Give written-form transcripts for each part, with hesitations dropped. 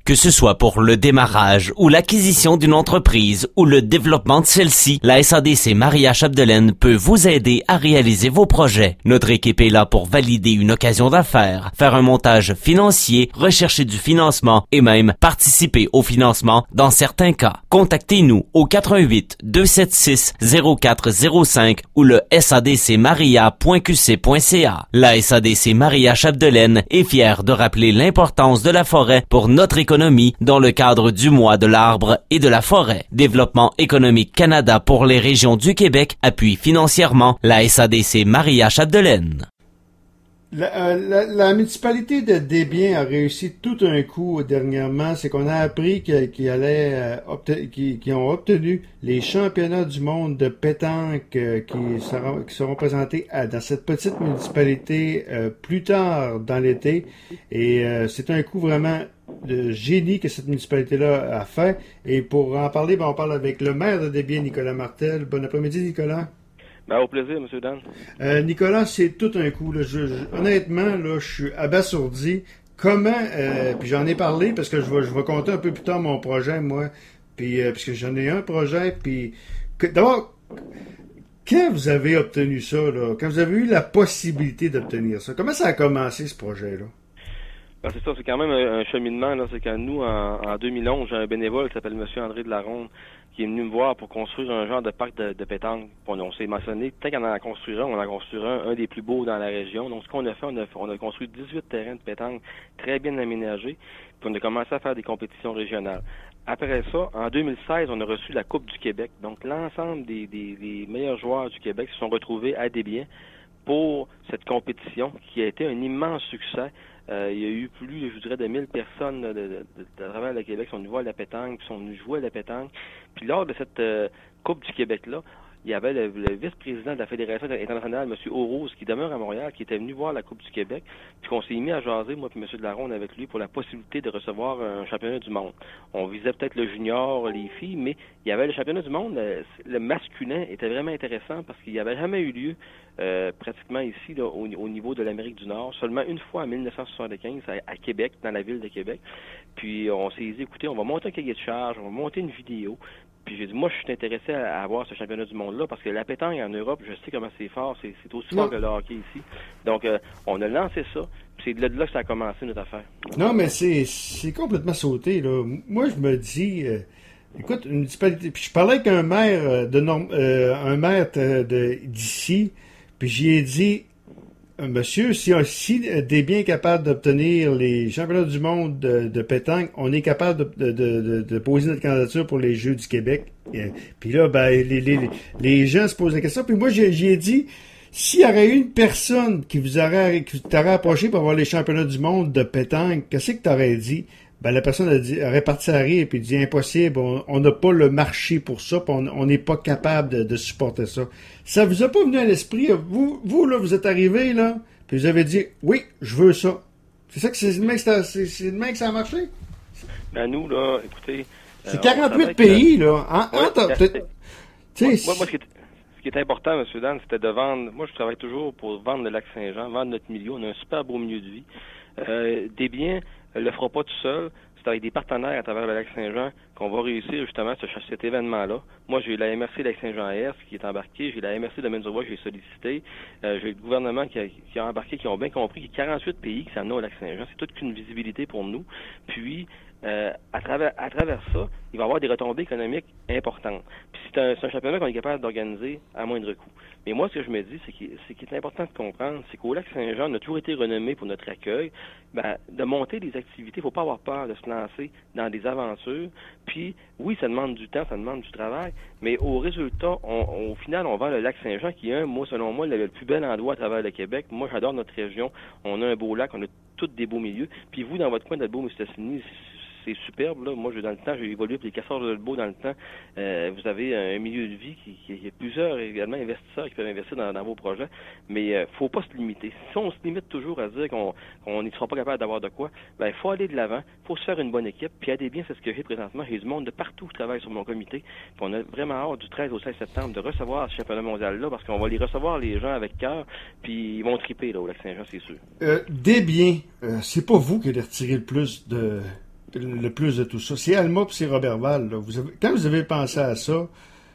Que ce soit pour le démarrage ou l'acquisition d'une entreprise ou le développement de celle-ci, la SADC Maria Chapdelaine peut vous aider à réaliser vos projets. Notre équipe est là pour valider une occasion d'affaires, faire un montage financier, rechercher du financement et même participer au financement dans certains cas. Contactez-nous au 88 276 0405 ou le sadcmaria.qc.ca. La SADC Maria Chapdelaine est fière de rappeler l'importance de la forêt pour notre économie dans le cadre du mois de l'arbre et de la forêt. Développement économique Canada pour les régions du Québec appuie financièrement la SADC Maria Chapdelaine. La municipalité de Desbiens a réussi tout un coup dernièrement. C'est qu'on a appris qu'ils ont obtenu les championnats du monde de pétanque qui seront présentés dans cette petite municipalité plus tard dans l'été. Et c'est un coup vraiment de génie que cette municipalité-là a fait. Et pour en parler, on parle avec le maire de Desbiens, Nicolas Martel. Bon après-midi, Nicolas. Au plaisir, M. Dan. Nicolas, c'est tout un coup. Là. Honnêtement, là, je suis abasourdi. Comment, puis j'en ai parlé parce que je vais compter un peu plus tard mon projet, moi. Puis, puisque j'en ai un projet, puis... D'abord, quand vous avez obtenu ça, là, quand vous avez eu la possibilité d'obtenir ça, comment ça a commencé, ce projet-là? C'est ça, c'est quand même un cheminement. Là. C'est que nous, en 2011, j'ai un bénévole qui s'appelle M. André Delaronde qui est venu me voir pour construire un genre de parc de pétanque. On s'est mentionné, peut-être qu'on en a construit un des plus beaux dans la région. Donc, ce qu'on a fait, on a construit 18 terrains de pétanque très bien aménagés, puis on a commencé à faire des compétitions régionales. Après ça, en 2016, on a reçu la Coupe du Québec. Donc, l'ensemble des meilleurs joueurs du Québec se sont retrouvés à Desbiens pour cette compétition qui a été un immense succès. Il y a eu plus, je dirais, de 1000 personnes de travers le Québec qui sont venues voir la pétanque, qui sont venues jouer à la pétanque. Puis lors de cette Coupe du Québec-là, il y avait le vice-président de la Fédération internationale, M. Aurouz, qui demeure à Montréal, qui était venu voir la Coupe du Québec, puis qu'on s'est mis à jaser, moi et M. Delaronde, avec lui, pour la possibilité de recevoir un championnat du monde. On visait peut-être le junior, les filles, mais il y avait le championnat du monde, le masculin était vraiment intéressant parce qu'il n'y avait jamais eu lieu pratiquement ici, là, au niveau de l'Amérique du Nord, seulement une fois en 1975 à Québec, dans la ville de Québec. Puis on s'est dit, écoutez, on va monter un cahier de charge, on va monter une vidéo. Puis j'ai dit, moi, je suis intéressé à avoir ce championnat du monde-là parce que la pétanque en Europe, je sais comment c'est fort, c'est aussi fort que le hockey ici. Donc, on a lancé ça, puis c'est de là que ça a commencé, notre affaire. Non, mais c'est complètement sauté, là. Moi, je me dis, écoute, une municipalité... Puis je parlais avec un maire d'ici, puis j'y ai dit, monsieur, si Desbiens est capable d'obtenir les championnats du monde de pétanque, on est capable de poser notre candidature pour les Jeux du Québec. Puis là, les gens se posent la question. Puis moi, j'y ai dit, s'il y aurait eu une personne qui t'aurait approché pour avoir les championnats du monde de pétanque, qu'est-ce que t'aurais dit? La personne aurait parti à rire et dit impossible, on n'a pas le marché pour ça, puis on n'est pas capable de supporter ça. Ça vous a pas venu à l'esprit, vous là, vous êtes arrivé là, puis vous avez dit oui, je veux ça. C'est ça que c'est demain que ça a marché? Nous là, écoutez, c'est 48 pays là. Moi, ce qui est important, M. Dan, c'était de vendre. Moi, je travaille toujours pour vendre le Lac-Saint-Jean, vendre notre milieu. On a un super beau milieu de vie. Desbiens le fera pas tout seul. C'est avec des partenaires à travers le Lac-Saint-Jean qu'on va réussir justement cet événement-là. Moi, j'ai eu la MRC Lac-Saint-Jean-Est qui est embarquée. J'ai la MRC de Domaines-du-Roi que j'ai sollicité. J'ai le gouvernement qui a embarqué, qui ont bien compris qu'il y a 48 pays qui s'en ont au Lac-Saint-Jean. C'est toute qu'une visibilité pour nous. Puis, à travers ça, il va y avoir des retombées économiques importantes. Puis c'est un championnat qu'on est capable d'organiser à moindre coût. Mais moi, ce que je me dis, c'est qu'il est important de comprendre, c'est qu'au Lac-Saint-Jean, on a toujours été renommé pour notre accueil. De monter des activités, il ne faut pas avoir peur de se lancer dans des aventures. Puis, oui, ça demande du temps, ça demande du travail, mais au résultat, au final, on vend le Lac-Saint-Jean, qui est selon moi, le plus bel endroit à travers le Québec. Moi, j'adore notre région. On a un beau lac, on a tous des beaux milieux. Puis vous, dans votre coin d'Albeau-Mistassini, c'est superbe, là. Moi, dans le temps, j'ai évolué pour les Casseurs de Lebeau dans le temps. Vous avez un milieu de vie qui y a plusieurs également investisseurs qui peuvent investir dans vos projets. Mais faut pas se limiter. Si on se limite toujours à dire qu'on ne sera pas capable d'avoir de quoi, il faut aller de l'avant, il faut se faire une bonne équipe. Puis à Desbiens, c'est ce que j'ai présentement. J'ai du monde de partout qui travaille sur mon comité. Puis on a vraiment hâte du 13 au 16 septembre de recevoir ce championnat mondial-là parce qu'on va les recevoir les gens avec cœur. Puis ils vont triper là, au Lac-Saint-Jean, c'est sûr. Desbiens, c'est pas vous qui allez retirer le plus le plus de tout ça? C'est Alma puis c'est Roberval. Là. Quand vous avez pensé à ça,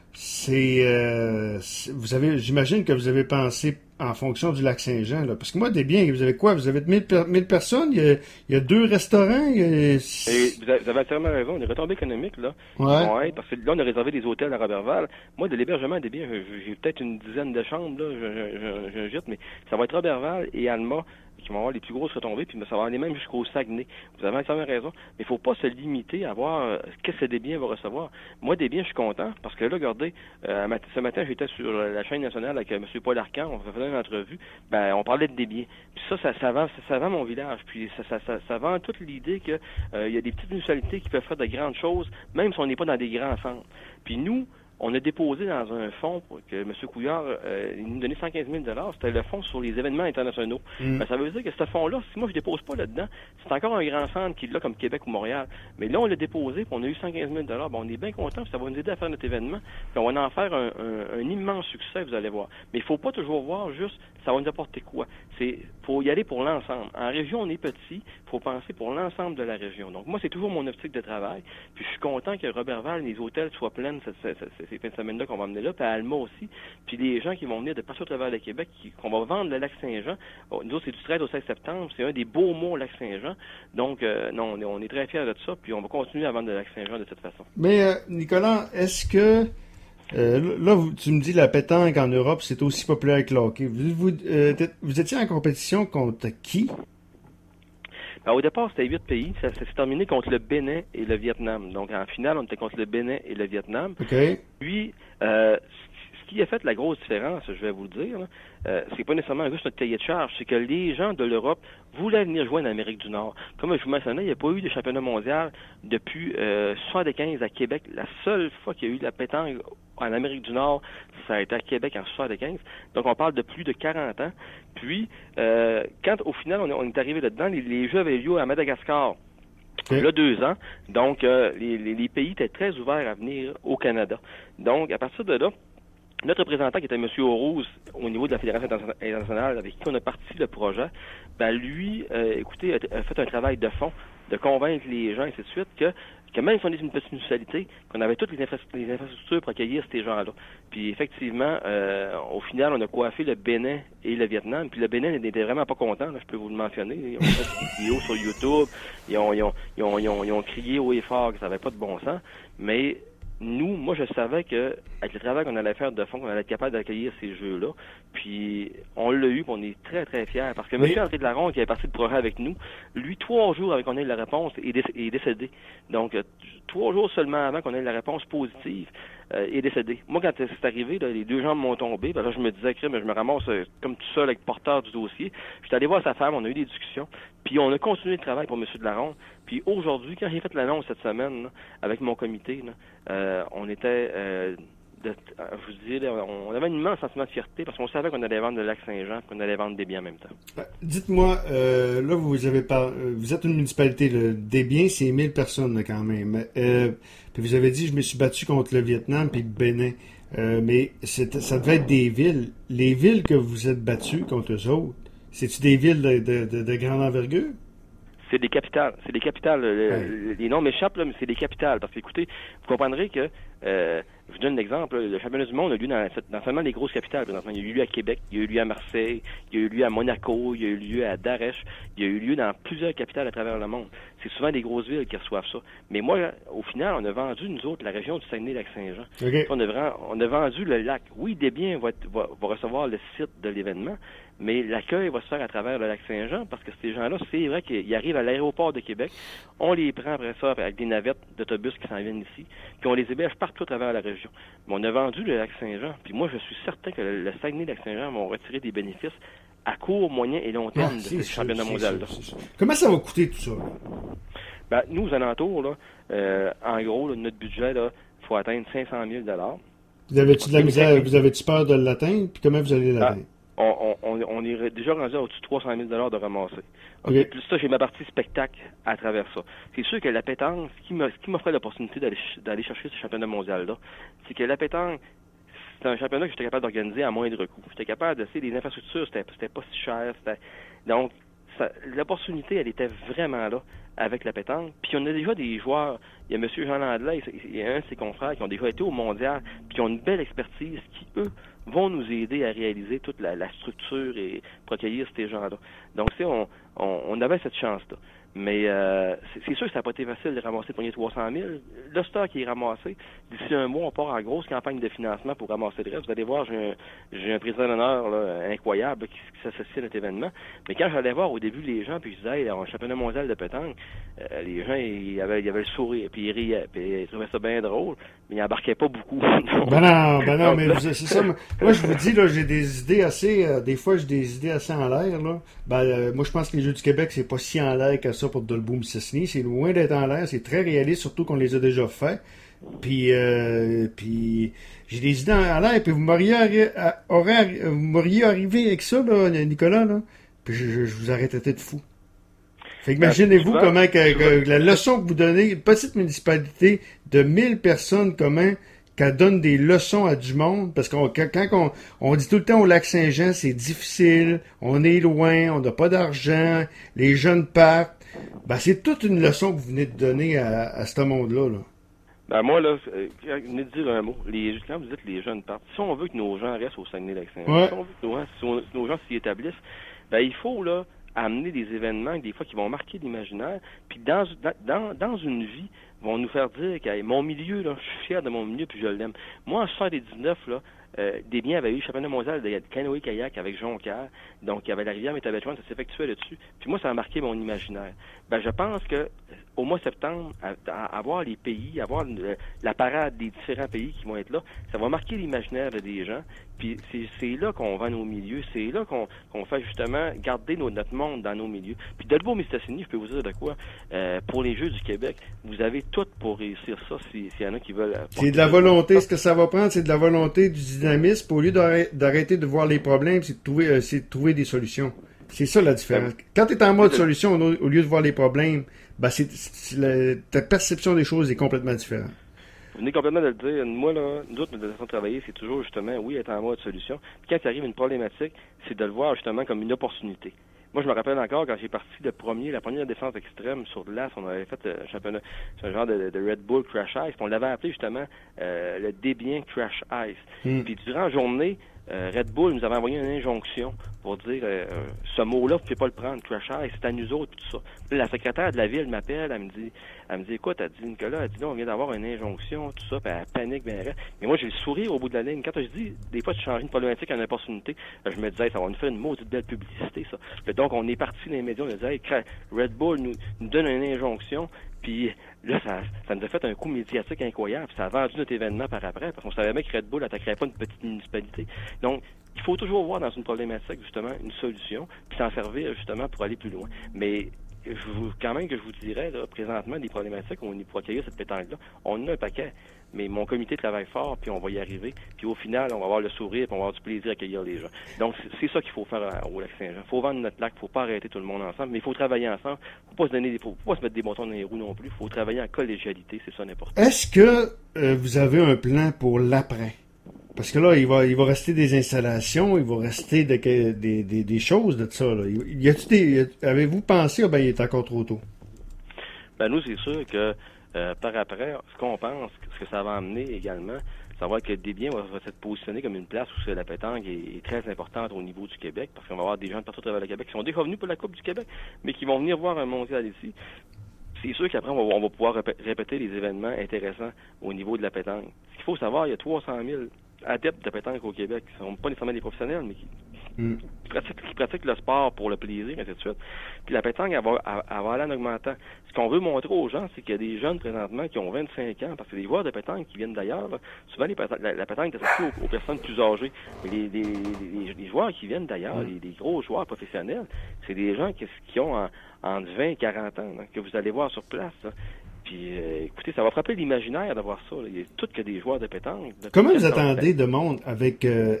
j'imagine que vous avez pensé en fonction du Lac-Saint-Jean. Là. Parce que moi, des biens, vous avez quoi? Vous avez 1000 personnes? Il y a 2 restaurants? Vous avez entièrement raison. Les retombées économiques, là, vont être... Parce que là, on a réservé des hôtels à Roberval. Moi, de l'hébergement des biens, j'ai peut-être une dizaine de chambres, là, je jette, mais ça va être Roberval et Alma qui vont avoir les plus grosses retombées, puis ça va aller même jusqu'au Saguenay. Vous avez entièrement raison. Mais il faut pas se limiter à voir qu'est-ce que des biens va recevoir. Moi, des biens, je suis content, parce que là, regardez, ce matin, j'étais sur la chaîne nationale avec M. Paul Arcand, on faisait une entrevue, on parlait de des biens. Puis ça vend mon village, puis ça vend toute l'idée que il y a des petites municipalités qui peuvent faire de grandes choses, même si on n'est pas dans des grands centres. Puis nous, on a déposé dans un fonds que M. Couillard il nous donnait 115 000 $. C'était le fonds sur les événements internationaux. Ça veut dire que ce fonds-là, si moi je dépose pas là-dedans, c'est encore un grand centre qui est là comme Québec ou Montréal. Mais là, on l'a déposé, puis on a eu 115 000 $. On est bien content, puis ça va nous aider à faire notre événement. Puis on va en faire un immense succès, vous allez voir. Mais il faut pas toujours voir juste ça va nous apporter quoi. Faut y aller pour l'ensemble. En région, on est petit, il faut penser pour l'ensemble de la région. Donc moi, c'est toujours mon optique de travail. Puis je suis content que Roberval, les hôtels soient pleins ces fins de semaine-là qu'on va emmener là, puis à Alma aussi. Puis les gens qui vont venir de partout au travers le Québec, qu'on va vendre le Lac-Saint-Jean. Nous autres, c'est du 13 au 16 septembre. C'est un des beaux mots, Lac-Saint-Jean. Donc, non, on est très fiers de ça, puis on va continuer à vendre le Lac-Saint-Jean de cette façon. Mais, Nicolas, est-ce que... là, tu me dis la pétanque en Europe, c'est aussi populaire que le hockey. Vous étiez en compétition contre qui? Au départ, c'était 8 pays. Ça s'est terminé contre le Bénin et le Vietnam. Donc, en finale, on était contre le Bénin et le Vietnam. OK. Puis, ce qui a fait la grosse différence, je vais vous le dire, c'est pas nécessairement juste notre cahier de charge, c'est que les gens de l'Europe voulaient venir jouer en Amérique du Nord. Comme je vous mentionnais, il n'y a pas eu de championnat mondial depuis 75 à Québec. La seule fois qu'il y a eu de la pétanque en Amérique du Nord, ça a été à Québec en 75. Donc, on parle de plus de 40 ans. Puis, quand au final, on est arrivé là-dedans, les Jeux avaient lieu à Madagascar. Il y a 2 ans. Donc, les pays étaient très ouverts à venir au Canada. Donc, à partir de là, notre représentant, qui était M. Aurouz, au niveau de la Fédération internationale, avec qui on a parti le projet, lui, écoutez, a fait un travail de fond, de convaincre les gens, et ainsi de suite, que même si on est une petite municipalité, qu'on avait toutes les infrastructures pour accueillir ces gens-là. Puis effectivement, au final, on a coiffé le Bénin et le Vietnam. Puis le Bénin n'était vraiment pas content, là, je peux vous le mentionner. Ils ont fait des vidéos sur YouTube, ils ont crié haut et fort que ça n'avait pas de bon sens. Mais nous, moi, je savais que avec le travail qu'on allait faire de fond, qu'on allait être capable d'accueillir ces jeux-là. Puis, on l'a eu, puis on est très, très fiers. Parce que M. André de Laronde, qui avait parti de projet avec nous, lui, 3 jours avant qu'on ait la réponse, est décédé. Donc, 3 jours seulement avant qu'on ait la réponse positive, est décédé. Moi, quand c'est arrivé, là, les 2 jambes m'ont tombé. Là, je me disais, mais je me ramasse comme tout seul avec le porteur du dossier. J'étais allé voir sa femme, on a eu des discussions. Puis, on a continué le travail pour M. de Laronde. Puis, aujourd'hui, quand j'ai fait l'annonce cette semaine, là, avec mon comité, là, on était... je vous dis, on avait un immense sentiment de fierté parce qu'on savait qu'on allait vendre le Lac-Saint-Jean, qu'on allait vendre des biens en même temps. Dites-moi, là, vous êtes une municipalité, des biens, c'est 1000 personnes là, quand même. Puis vous avez dit, je me suis battu contre le Vietnam puis le Bénin. Mais ça devait être des villes. Les villes que vous êtes battus contre eux autres, c'est-tu des villes de grande envergure? C'est des capitales. C'est des capitales. Les noms m'échappent, là, mais c'est des capitales. Parce que, écoutez, vous comprendrez que, je vous donne un exemple, le championnat du monde a eu lieu dans seulement les grosses capitales. Il y a eu lieu à Québec, il y a eu lieu à Marseille, il y a eu lieu à Monaco, il y a eu lieu à Darèche, il y a eu lieu dans plusieurs capitales à travers le monde. C'est souvent des grosses villes qui reçoivent ça. Mais moi, au final, on a vendu, nous autres, la région du Saguenay-Lac-Saint-Jean. Okay. On a vendu le lac. Oui, des biens va recevoir le site de l'événement, mais l'accueil va se faire à travers le Lac-Saint-Jean parce que ces gens-là, c'est vrai qu'ils arrivent à l'aéroport de Québec, on les prend après ça avec des navettes d'autobus qui s'en viennent ici, puis on les héberge partout à travers la région. Mais on a vendu le Lac-Saint-Jean, puis moi, je suis certain que le Saguenay-Lac-Saint-Jean vont retirer des bénéfices à court, moyen et long terme de ce championnat mondial-là. Comment ça va coûter tout ça? Nous, aux alentours, là, en gros, là, notre budget, il faut atteindre 500 000 $. Vous avez-tu de la misère? Vous avez-tu peur de l'atteindre? Puis comment vous allez l'atteindre? On est déjà rendu au-dessus de 300 000 $ de ramasser. Okay. Plus ça, j'ai ma partie spectacle à travers ça. C'est sûr que la pétanque, ce qui m'offrait l'opportunité d'aller chercher ce championnat mondial-là, c'est que la pétanque, c'est un championnat que j'étais capable d'organiser à moindre coût. J'étais capable de, les infrastructures, c'était pas si cher. Donc, l'opportunité, elle était vraiment là. avec la pétanque. Puis on a déjà des joueurs. Il y a M. Jean Landelay, il y a un de ses confrères qui ont déjà été au mondial, puis qui ont une belle expertise qui, eux, vont nous aider à réaliser toute la structure et pour accueillir ces gens-là. Donc, on avait cette chance-là. Mais c'est sûr que ça n'a pas été facile de ramasser le premier 300 000. Le stock qui est ramassé, d'ici un mois, on part en grosse campagne de financement pour ramasser le reste. Vous allez voir, j'ai un président d'honneur là, incroyable là, qui s'associe à notre événement. Mais quand j'allais voir au début les gens, puis je disais, hey, en championnat mondial de pétanque, les gens, ils avaient le sourire, puis ils riaient, puis ils trouvaient ça bien drôle, mais ils n'embarquaient pas beaucoup. non, mais c'est ça. Moi, je vous dis, là, j'ai des idées assez, des fois, j'ai des idées assez en l'air, là. Moi, je pense que les Jeux du Québec, c'est pas si en l'air que ça pour Dolbeau-Mistassini. C'est loin d'être en l'air. C'est très réaliste, surtout qu'on les a déjà faits. Puis j'ai des idées en l'air. Puis vous m'auriez arrivé avec ça, là, Nicolas, là. Puis je vous aurais traité de fou. Fait qu'imaginez-vous comment que la leçon que vous donnez, une petite municipalité de 1000 personnes, comment qu'elle donne des leçons à du monde, parce qu'on quand on dit tout le temps au Lac-Saint-Jean, c'est difficile, on est loin, on n'a pas d'argent, les jeunes partent. C'est toute une leçon que vous venez de donner à ce monde-là. Là. Moi, là, je venais de dire un mot. Quand vous dites les jeunes partent, si on veut que nos gens restent au Saguenay-Lac-Saint-Jean, si on veut que nos gens s'y établissent, il faut, là, amener des événements, des fois, qui vont marquer l'imaginaire, puis dans une vie, vont nous faire dire que mon milieu, là, je suis fier de mon milieu, puis je l'aime. Moi, en 79, là, Desbiens avait eu le championnat mondial de canoë-kayak avec Jonquière, donc il y avait la rivière Métabetchouan, ça s'effectuait là-dessus. Puis moi, ça a marqué mon imaginaire. Je pense que au mois de septembre, avoir les pays, avoir la parade des différents pays qui vont être là, ça va marquer l'imaginaire des gens. Puis c'est là qu'on vend nos milieux, c'est là qu'on fait justement garder notre monde dans nos milieux. Puis Dolbeau-Mistassini, je peux vous dire de quoi, pour les Jeux du Québec, vous avez tout pour réussir ça s'il y en a qui veulent. C'est de la volonté, ce que ça va prendre, c'est de la volonté, du dynamisme. Au lieu d'arrêter de voir les problèmes, c'est de trouver des solutions. C'est ça la différence. Quand tu es en mode solution, au lieu de voir les problèmes, ta perception des choses est complètement différente. Vous venez complètement de le dire. Moi, là, nous autres, notre façon de travailler, c'est toujours justement, oui, être en mode solution. Puis quand il arrive une problématique, c'est de le voir justement comme une opportunité. Moi, je me rappelle encore quand j'ai parti la première descente extrême sur glace, on avait fait un championnat, c'est un genre de Red Bull Crash Ice, puis on l'avait appelé justement le Desbiens Crash Ice. Puis durant la journée, Red Bull nous avait envoyé une injonction pour dire ce mot-là, vous ne pouvez pas le prendre, Crash Ice, c'est à nous autres, puis tout ça. Puis la secrétaire de la ville m'appelle, elle me dit écoute, elle dit Nicolas, elle dit non, on vient d'avoir une injonction, tout ça, puis elle panique, bien reste. Mais moi, j'ai le sourire au bout de la ligne. Quand je dis, des fois, tu changes une problématique en opportunité, je me disais, ça va nous faire une maudite belle publicité, ça. Puis donc, on est parti dans les médias, on a dit, hey, Red Bull nous donne une injonction, puis là, ça nous a fait un coup médiatique incroyable. Ça a vendu notre événement par après, parce qu'on savait même que Red Bull n'attaquerait pas une petite municipalité. Donc, il faut toujours voir dans une problématique, justement, une solution, puis s'en servir, justement, pour aller plus loin. Mais quand même que je vous dirais, là, présentement, des problématiques, on est pour accueillir cette pétanque-là, on en a un paquet. Mais mon comité travaille fort, puis on va y arriver. Puis au final, on va avoir le sourire, puis on va avoir du plaisir à accueillir les gens. Donc, c'est ça qu'il faut faire au Lac-Saint-Jean. Il faut vendre notre lac, il ne faut pas arrêter tout le monde ensemble, mais il faut travailler ensemble. Il ne faut pas se mettre des bâtons dans les roues non plus. Il faut travailler en collégialité, c'est ça l'important. Est-ce que vous avez un plan pour l'après? Parce que là, il va rester des installations, il va rester des choses de ça. Là. Avez-vous pensé, il est encore trop tôt? Nous, c'est sûr que par après, ce qu'on pense, ce que ça va amener également, ça va être que Desbiens va se positionner comme une place où la pétanque est très importante au niveau du Québec, parce qu'on va avoir des gens de partout à travers le Québec qui sont déjà venus pour la Coupe du Québec, mais qui vont venir voir un mondial ici. C'est sûr qu'après, on va pouvoir répéter les événements intéressants au niveau de la pétanque. Ce qu'il faut savoir, il y a 300 000 adeptes de pétanque au Québec, qui ne sont pas nécessairement des professionnels, mais qui pratiquent le sport pour le plaisir, et ainsi de suite. Puis la pétanque, elle va aller en augmentant. Ce qu'on veut montrer aux gens, c'est qu'il y a des jeunes présentement qui ont 25 ans, parce que les joueurs de pétanque qui viennent d'ailleurs, là, souvent la pétanque est associée aux personnes plus âgées. Mais les joueurs qui viennent d'ailleurs, les gros joueurs professionnels, c'est des gens qui ont entre 20 et 40 ans, que vous allez voir sur place. Là. Puis, écoutez, ça va frapper l'imaginaire d'avoir ça. Là. Il y a tout que des joueurs de pétanque. Comment vous attendez de monde avec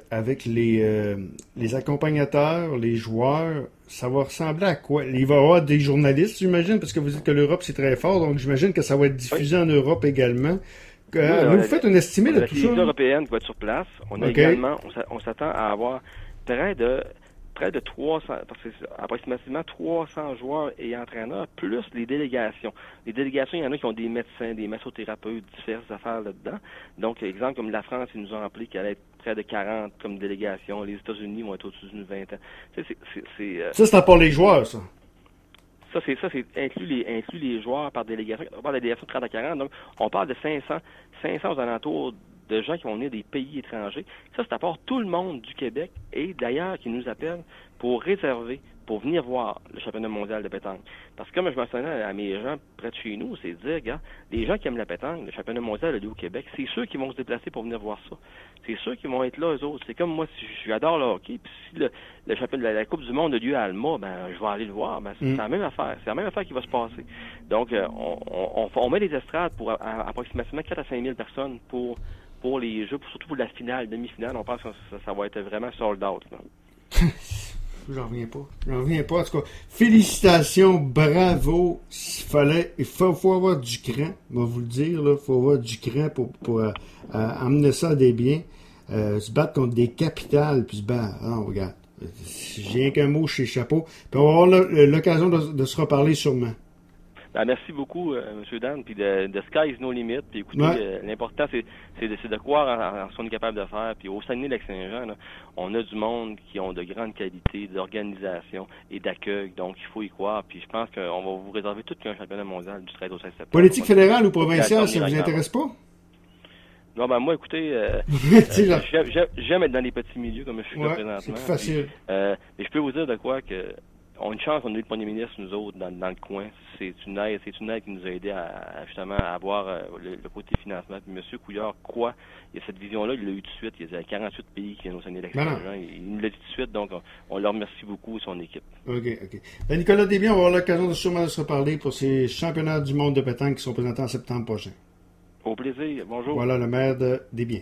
les accompagnateurs, les joueurs? Ça va ressembler à quoi? Il va y avoir des journalistes, j'imagine, parce que vous dites que l'Europe, c'est très fort, donc j'imagine que ça va être diffusé en Europe également. Vous faites une estimée de tout ça? La télévision européenne qui va être sur place. On a également, on s'attend à avoir près de près de 300, parce que c'est approximativement 300 joueurs et entraîneurs, plus les délégations. Les délégations, il y en a qui ont des médecins, des massothérapeutes, diverses affaires là-dedans. Donc, exemple, comme la France, ils nous ont appelé qu'elle allait être près de 40 comme délégation. Les États-Unis vont être au-dessus d'une vingtaine. Ça, c'est pour les joueurs, ça. Ça, c'est inclut les joueurs par délégation. On parle de délégation de 30 à 40. Donc, on parle de 500 aux alentours de gens qui vont venir des pays étrangers. Ça, c'est à part tout le monde du Québec et d'ailleurs qui nous appellent pour réserver, pour venir voir le championnat mondial de pétanque. Parce que comme je mentionnais à mes gens près de chez nous, c'est de dire, regarde, les gens qui aiment la pétanque, le championnat mondial a lieu au Québec, c'est ceux qui vont se déplacer pour venir voir ça. C'est ceux qui vont être là, eux autres. C'est comme moi, si j'adore le hockey, puis si le championnat, la Coupe du Monde a lieu à Alma, ben je vais aller le voir. Ben, c'est la même affaire. C'est la même affaire qui va se passer. Donc, on met des estrades pour approximativement 4 à 5 000 personnes pour les jeux, surtout pour la finale, demi-finale. On pense que ça va être vraiment sold out. J'en reviens pas. En tout cas, félicitations, bravo. Il faut avoir du cran. Je vais vous le dire, là. Il faut avoir du cran pour amener ça à des biens. Se battre contre des capitales, puis se battre. Non, regarde. J'ai rien qu'un mot chez Chapeau. Puis on va avoir l'occasion de se reparler sûrement. Ben, merci beaucoup, M. Dan, puis de Sky is no limit. Puis écoutez, l'important, c'est de croire en ce qu'on est capable de faire. Puis au Saguenay-Lac-Saint-Jean, là, on a du monde qui ont de grandes qualités d'organisation et d'accueil. Donc, il faut y croire. Puis je pense qu'on va vous réserver tout qu'un championnat mondial du 13 au 16 septembre. Politique fédérale ou provinciale, ça vous intéresse pas? Non, ben moi, écoutez, j'aime être dans les petits milieux comme je suis là présentement. C'est plus facile. Mais je peux vous dire de quoi que on a une chance, on a eu le premier ministre, nous autres, dans le coin. C'est une aide qui nous a aidé à justement à avoir le côté financement. Puis M. Couillard croit, il y a cette vision-là, il l'a eu tout de suite. Il y a 48 pays qui viennent au Saguenay-Lac-Saint-Jean. Il nous l'a dit tout de suite, donc on leur remercie beaucoup, son équipe. OK. Ben, Nicolas Desbiens, on va avoir l'occasion de se reparler pour ces championnats du monde de pétanque qui sont présentés en septembre prochain. Au plaisir. Bonjour. Voilà le maire de Desbiens.